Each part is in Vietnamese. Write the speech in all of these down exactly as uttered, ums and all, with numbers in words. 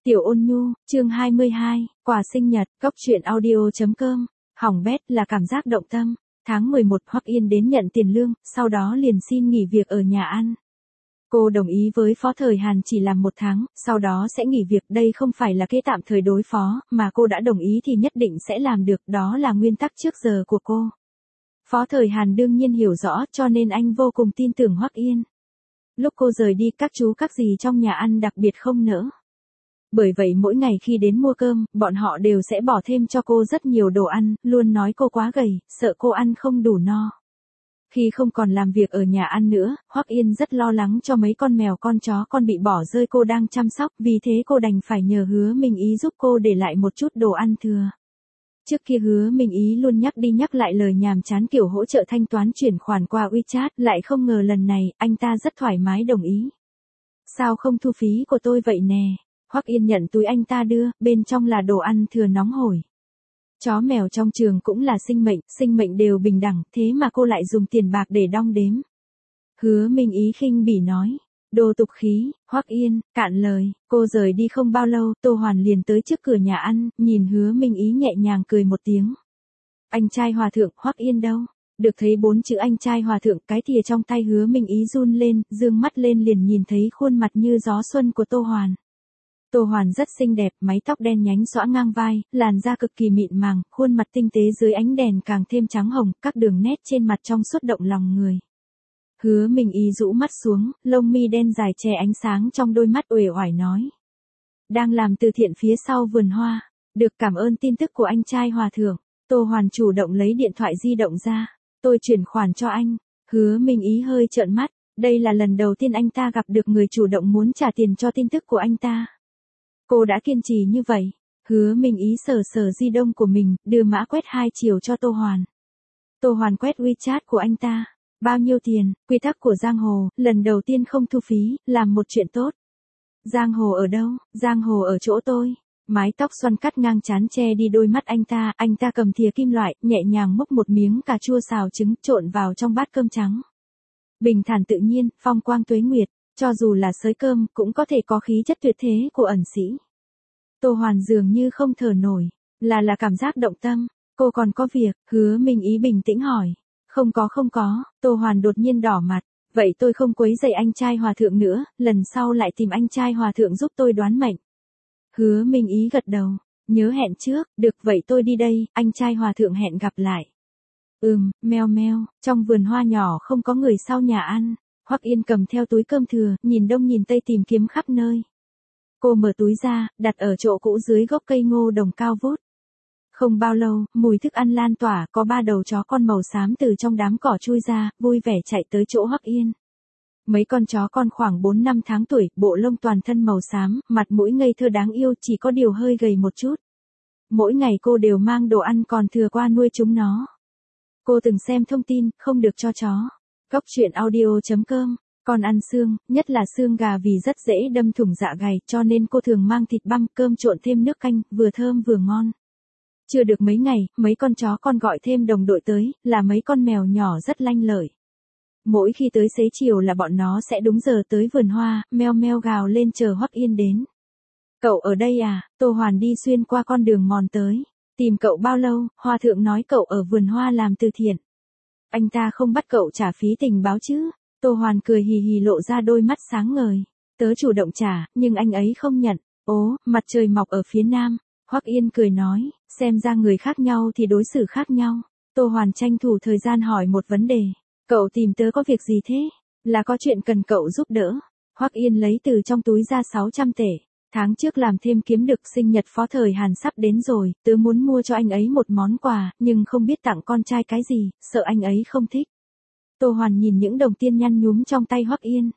Tiểu Ôn Nhu, chương hai mươi hai, quà sinh nhật, cốc truyện audio.com, hỏng bét là cảm giác động tâm. Tháng mười một Hoắc Yên đến nhận tiền lương, sau đó liền xin nghỉ việc ở nhà ăn. Cô đồng ý với Phó Thời Hàn chỉ làm một tháng, sau đó sẽ nghỉ việc. Đây không phải là kế tạm thời đối phó, mà cô đã đồng ý thì nhất định sẽ làm được, đó là nguyên tắc trước giờ của cô. Phó Thời Hàn đương nhiên hiểu rõ, cho nên anh vô cùng tin tưởng Hoắc Yên. Lúc cô rời đi, các chú các dì trong nhà ăn đặc biệt không nỡ. Bởi vậy mỗi ngày khi đến mua cơm, bọn họ đều sẽ bỏ thêm cho cô rất nhiều đồ ăn, luôn nói cô quá gầy, sợ cô ăn không đủ no. Khi không còn làm việc ở nhà ăn nữa, Hoắc Yên rất lo lắng cho mấy con mèo con chó con bị bỏ rơi cô đang chăm sóc, vì thế cô đành phải nhờ Hứa Minh Ý giúp cô để lại một chút đồ ăn thừa. Trước kia Hứa Minh Ý luôn nhắc đi nhắc lại lời nhàm chán kiểu hỗ trợ thanh toán chuyển khoản qua WeChat, lại không ngờ lần này, anh ta rất thoải mái đồng ý. Sao không thu phí của tôi vậy nè? Hoắc Yên nhận túi anh ta đưa, bên trong là đồ ăn thừa nóng hổi. Chó mèo trong trường cũng là sinh mệnh, sinh mệnh đều bình đẳng, thế mà cô lại dùng tiền bạc để đong đếm. Hứa Minh Ý khinh bỉ nói, đồ tục khí. Hoắc Yên, cạn lời. Cô rời đi không bao lâu, Tô Hoàn liền tới trước cửa nhà ăn, nhìn Hứa Minh Ý nhẹ nhàng cười một tiếng. Anh trai hòa thượng, Hoắc Yên đâu? Được thấy bốn chữ anh trai hòa thượng, cái thìa trong tay Hứa Minh Ý run lên, dương mắt lên liền nhìn thấy khuôn mặt như gió xuân của Tô Hoàn. Tô Hoàn rất xinh đẹp, mái tóc đen nhánh xõa ngang vai, làn da cực kỳ mịn màng, khuôn mặt tinh tế dưới ánh đèn càng thêm trắng hồng, các đường nét trên mặt trong suốt động lòng người. Hứa Minh Ý rũ mắt xuống, lông mi đen dài che ánh sáng trong đôi mắt uể oải nói. Đang làm từ thiện phía sau vườn hoa, được cảm ơn tin tức của anh trai hòa thượng. Tô Hoàn chủ động lấy điện thoại di động ra, tôi chuyển khoản cho anh. Hứa Minh Ý hơi trợn mắt, đây là lần đầu tiên anh ta gặp được người chủ động muốn trả tiền cho tin tức của anh ta. Cô đã kiên trì như vậy. Hứa Minh Ý sờ sờ di động của mình, đưa mã quét hai chiều cho Tô Hoàn. Tô Hoàn quét WeChat của anh ta. Bao nhiêu tiền? Quy tắc của giang hồ, lần đầu tiên không thu phí, làm một chuyện tốt. Giang hồ ở đâu? Giang hồ ở chỗ tôi. Mái tóc xoăn cắt ngang trán che đi đôi mắt anh ta, anh ta cầm thìa kim loại, nhẹ nhàng múc một miếng cà chua xào trứng trộn vào trong bát cơm trắng. Bình thản tự nhiên, phong quang tuế nguyệt. Cho dù là sới cơm, cũng có thể có khí chất tuyệt thế của ẩn sĩ. Tô Hoàn dường như không thở nổi, là là cảm giác động tâm. Cô còn có việc? Hứa Minh Ý bình tĩnh hỏi. Không có không có. Tô Hoàn đột nhiên đỏ mặt. Vậy tôi không quấy rầy anh trai hòa thượng nữa, lần sau lại tìm anh trai hòa thượng giúp tôi đoán mệnh. Hứa Minh Ý gật đầu. Nhớ hẹn trước, được vậy tôi đi đây, anh trai hòa thượng hẹn gặp lại. Ừm, meo meo, trong vườn hoa nhỏ không có người sau nhà ăn. Hoắc Yên cầm theo túi cơm thừa, nhìn đông nhìn tây tìm kiếm khắp nơi. Cô mở túi ra, đặt ở chỗ cũ dưới gốc cây ngô đồng cao vút. Không bao lâu, mùi thức ăn lan tỏa, có ba đầu chó con màu xám từ trong đám cỏ chui ra, vui vẻ chạy tới chỗ Hoắc Yên. Mấy con chó con khoảng bốn năm tháng tuổi, bộ lông toàn thân màu xám, mặt mũi ngây thơ đáng yêu, chỉ có điều hơi gầy một chút. Mỗi ngày cô đều mang đồ ăn còn thừa qua nuôi chúng nó. Cô từng xem thông tin, không được cho chó. Cốc truyện audio.com, con ăn xương, nhất là xương gà vì rất dễ đâm thủng dạ dày, cho nên cô thường mang thịt băm cơm trộn thêm nước canh, vừa thơm vừa ngon. Chưa được mấy ngày, mấy con chó con gọi thêm đồng đội tới, là mấy con mèo nhỏ rất lanh lợi. Mỗi khi tới xế chiều là bọn nó sẽ đúng giờ tới vườn hoa, meo meo gào lên chờ Hoắc Yên đến. Cậu ở đây à? Tô Hoàn đi xuyên qua con đường mòn tới. Tìm cậu bao lâu? Hòa thượng nói cậu ở vườn hoa làm từ thiện. Anh ta không bắt cậu trả phí tình báo chứ? Tô Hoàn cười hì hì lộ ra đôi mắt sáng ngời. Tớ chủ động trả, nhưng anh ấy không nhận. Ố, mặt trời mọc ở phía nam. Hoắc Yên cười nói, xem ra người khác nhau thì đối xử khác nhau. Tô Hoàn tranh thủ thời gian hỏi một vấn đề. Cậu tìm tớ có việc gì thế? Là có chuyện cần cậu giúp đỡ. Hoắc Yên lấy từ trong túi ra sáu trăm tệ. Tháng trước làm thêm kiếm được, sinh nhật Phó Thời Hàn sắp đến rồi, tớ muốn mua cho anh ấy một món quà, nhưng không biết tặng con trai cái gì, sợ anh ấy không thích. Tô Hoàn nhìn những đồng tiền nhăn nhúm trong tay Hoắc Yên.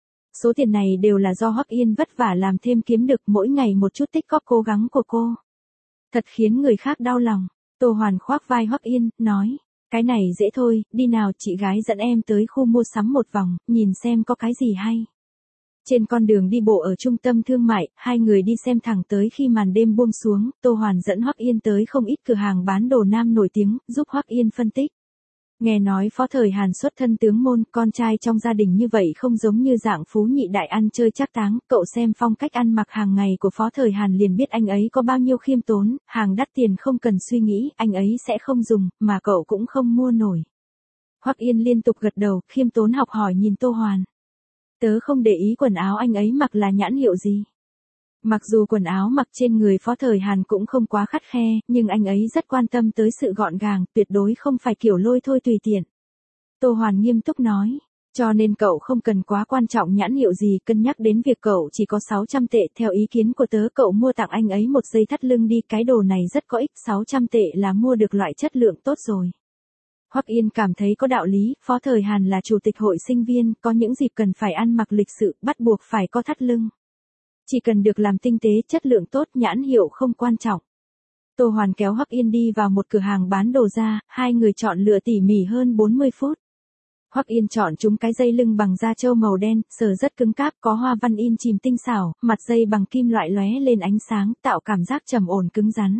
Số tiền này đều là do Hoắc Yên vất vả làm thêm kiếm được, mỗi ngày một chút tích góp cố gắng của cô. Thật khiến người khác đau lòng. Tô Hoàn khoác vai Hoắc Yên, nói, cái này dễ thôi, đi nào chị gái dẫn em tới khu mua sắm một vòng, nhìn xem có cái gì hay. Trên con đường đi bộ ở trung tâm thương mại, hai người đi xem thẳng tới khi màn đêm buông xuống, Tô Hoàn dẫn Hoắc Yên tới không ít cửa hàng bán đồ nam nổi tiếng, giúp Hoắc Yên phân tích. Nghe nói Phó Thời Hàn xuất thân tướng môn, con trai trong gia đình như vậy không giống như dạng phú nhị đại ăn chơi trác táng, cậu xem phong cách ăn mặc hàng ngày của Phó Thời Hàn liền biết anh ấy có bao nhiêu khiêm tốn, hàng đắt tiền không cần suy nghĩ, anh ấy sẽ không dùng, mà cậu cũng không mua nổi. Hoắc Yên liên tục gật đầu, khiêm tốn học hỏi nhìn Tô Hoàn. Tớ không để ý quần áo anh ấy mặc là nhãn hiệu gì. Mặc dù quần áo mặc trên người Phó Thời Hàn cũng không quá khắt khe, nhưng anh ấy rất quan tâm tới sự gọn gàng, tuyệt đối không phải kiểu lôi thôi tùy tiện. Tô Hoàn nghiêm túc nói, cho nên cậu không cần quá quan trọng nhãn hiệu gì, cân nhắc đến việc cậu chỉ có sáu trăm tệ, theo ý kiến của tớ cậu mua tặng anh ấy một dây thắt lưng đi, cái đồ này rất có ích, sáu trăm tệ là mua được loại chất lượng tốt rồi. Hoắc Yên cảm thấy có đạo lý, Phó Thời Hàn là chủ tịch hội sinh viên, có những dịp cần phải ăn mặc lịch sự, bắt buộc phải có thắt lưng. Chỉ cần được làm tinh tế, chất lượng tốt, nhãn hiệu không quan trọng. Tô Hoàn kéo Hoắc Yên đi vào một cửa hàng bán đồ da, hai người chọn lựa tỉ mỉ hơn bốn mươi phút. Hoắc Yên chọn chúng cái dây lưng bằng da trâu màu đen, sờ rất cứng cáp, có hoa văn in chìm tinh xảo, mặt dây bằng kim loại lóe lên ánh sáng, tạo cảm giác trầm ổn cứng rắn.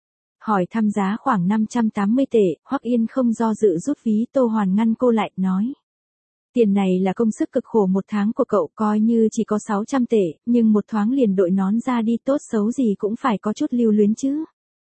Hỏi thăm giá khoảng năm trăm tám mươi tệ, Hoắc Yên không do dự rút ví, Tô Hoàn ngăn cô lại, nói. Tiền này là công sức cực khổ một tháng của cậu, coi như chỉ có sáu trăm tệ, nhưng một thoáng liền đội nón ra đi, tốt xấu gì cũng phải có chút lưu luyến chứ.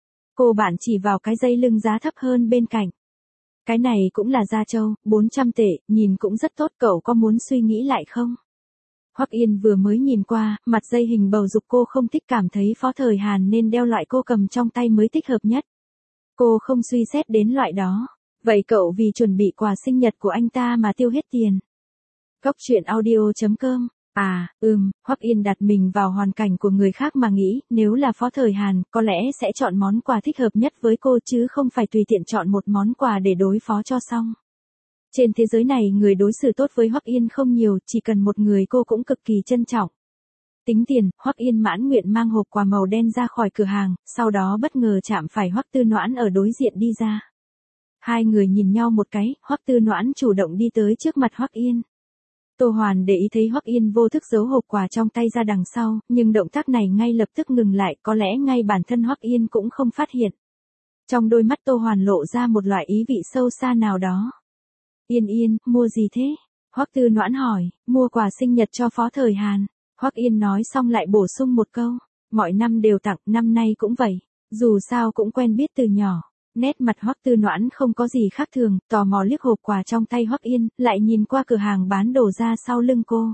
Cô bạn chỉ vào cái dây lưng giá thấp hơn bên cạnh. Cái này cũng là da trâu, bốn trăm tệ, nhìn cũng rất tốt, cậu có muốn suy nghĩ lại không? Hoắc Yên vừa mới nhìn qua, mặt dây hình bầu dục cô không thích, cảm thấy Phó Thời Hàn nên đeo loại cô cầm trong tay mới thích hợp nhất. Cô không suy xét đến loại đó. Vậy cậu vì chuẩn bị quà sinh nhật của anh ta mà tiêu hết tiền. Góc truyện audio chấm com. À, ừm, Hoắc Yên đặt mình vào hoàn cảnh của người khác mà nghĩ, nếu là Phó Thời Hàn, có lẽ sẽ chọn món quà thích hợp nhất với cô chứ không phải tùy tiện chọn một món quà để đối phó cho xong. Trên thế giới này người đối xử tốt với Hoắc Yên không nhiều, chỉ cần một người cô cũng cực kỳ trân trọng. Tính tiền, Hoắc Yên mãn nguyện mang hộp quà màu đen ra khỏi cửa hàng, sau đó bất ngờ chạm phải Hoắc Tư Noãn ở đối diện đi ra. Hai người nhìn nhau một cái, Hoắc Tư Noãn chủ động đi tới trước mặt Hoắc Yên. Tô Hoàn để ý thấy Hoắc Yên vô thức giấu hộp quà trong tay ra đằng sau, nhưng động tác này ngay lập tức ngừng lại, có lẽ ngay bản thân Hoắc Yên cũng không phát hiện. Trong đôi mắt Tô Hoàn lộ ra một loại ý vị sâu xa nào đó. Yên Yên, mua gì thế? Hoắc Tư Noãn hỏi, mua quà sinh nhật cho Phó Thời Hàn. Hoắc Yên nói xong lại bổ sung một câu, mọi năm đều tặng, năm nay cũng vậy, dù sao cũng quen biết từ nhỏ. Nét mặt Hoắc Tư Noãn không có gì khác thường, tò mò liếc hộp quà trong tay Hoắc Yên, lại nhìn qua cửa hàng bán đồ da sau lưng cô.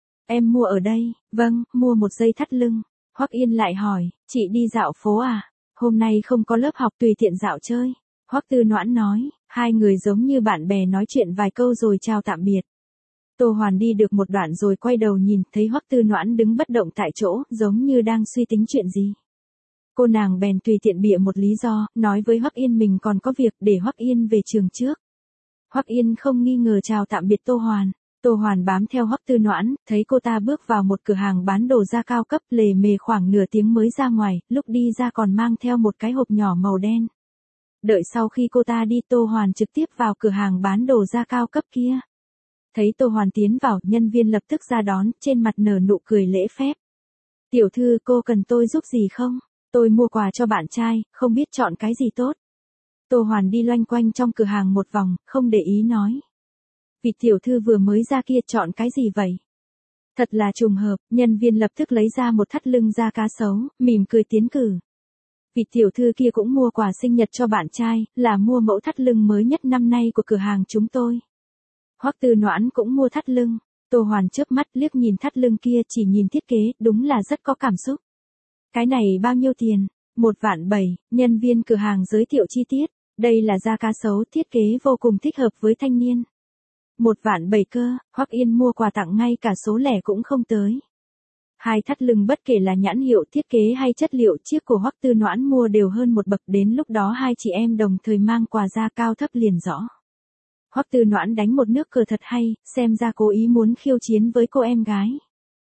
Em mua ở đây, vâng, mua một dây thắt lưng. Hoắc Yên lại hỏi, chị đi dạo phố à? Hôm nay không có lớp học, tùy tiện dạo chơi. Hoắc Tư Noãn nói, hai người giống như bạn bè nói chuyện vài câu rồi chào tạm biệt. Tô Hoàn đi được một đoạn rồi quay đầu nhìn, thấy Hoắc Tư Noãn đứng bất động tại chỗ, giống như đang suy tính chuyện gì. Cô nàng bèn tùy tiện bịa một lý do, nói với Hoắc Yên mình còn có việc, để Hoắc Yên về trường trước. Hoắc Yên không nghi ngờ chào tạm biệt Tô Hoàn. Tô Hoàn bám theo Hoắc Tư Noãn, thấy cô ta bước vào một cửa hàng bán đồ da cao cấp, lề mề khoảng nửa tiếng mới ra ngoài, lúc đi ra còn mang theo một cái hộp nhỏ màu đen. Đợi sau khi cô ta đi, Tô Hoàn trực tiếp vào cửa hàng bán đồ da cao cấp kia. Thấy Tô Hoàn tiến vào, nhân viên lập tức ra đón, trên mặt nở nụ cười lễ phép. Tiểu thư, cô cần tôi giúp gì không? Tôi mua quà cho bạn trai, không biết chọn cái gì tốt. Tô Hoàn đi loanh quanh trong cửa hàng một vòng, không để ý nói. Vị tiểu thư vừa mới ra kia chọn cái gì vậy? Thật là trùng hợp, nhân viên lập tức lấy ra một thắt lưng da cá sấu, mỉm cười tiến cử. Vị tiểu thư kia cũng mua quà sinh nhật cho bạn trai, là mua mẫu thắt lưng mới nhất năm nay của cửa hàng chúng tôi. Hoắc Tư Noãn cũng mua thắt lưng. Tô Hoàn chớp mắt liếc nhìn thắt lưng kia, chỉ nhìn thiết kế, đúng là rất có cảm xúc. Cái này bao nhiêu tiền? Một vạn bảy, nhân viên cửa hàng giới thiệu chi tiết. Đây là da cá sấu, thiết kế vô cùng thích hợp với thanh niên. Một vạn bảy cơ, Hoắc Yên mua quà tặng ngay cả số lẻ cũng không tới. Hai thắt lưng bất kể là nhãn hiệu, thiết kế hay chất liệu, chiếc của Hoắc Tư Noãn mua đều hơn một bậc, đến lúc đó hai chị em đồng thời mang quà ra cao thấp liền rõ. Hoắc Tư Noãn đánh một nước cờ thật hay, xem ra cố ý muốn khiêu chiến với cô em gái.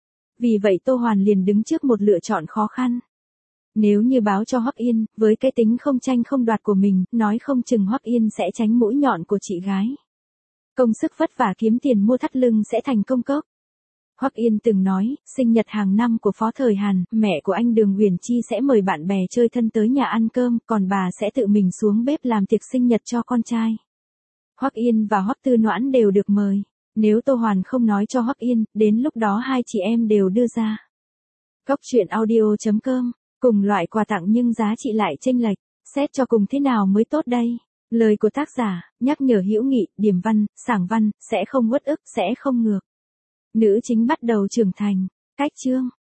Vì vậy Tô Hoàn liền đứng trước một lựa chọn khó khăn. Nếu như báo cho Hoắc Yên, với cái tính không tranh không đoạt của mình, nói không chừng Hoắc Yên sẽ tránh mũi nhọn của chị gái. Công sức vất vả kiếm tiền mua thắt lưng sẽ thành công cốc. Hoắc Yên từng nói, sinh nhật hàng năm của Phó Thời Hàn, mẹ của anh Đường Uyển Chi sẽ mời bạn bè chơi thân tới nhà ăn cơm, còn bà sẽ tự mình xuống bếp làm tiệc sinh nhật cho con trai. Hoắc Yên và Hoắc Tư Noãn đều được mời. Nếu Tô Hoàn không nói cho Hoắc Yên, đến lúc đó hai chị em đều đưa ra. Cốc truyện audio chấm com, cùng loại quà tặng nhưng giá trị lại chênh lệch, xét cho cùng thế nào mới tốt đây? Lời của tác giả, nhắc nhở hữu nghị, điểm văn, sảng văn, sẽ không uất ức, sẽ không ngược. Nữ chính bắt đầu trưởng thành. Cách chương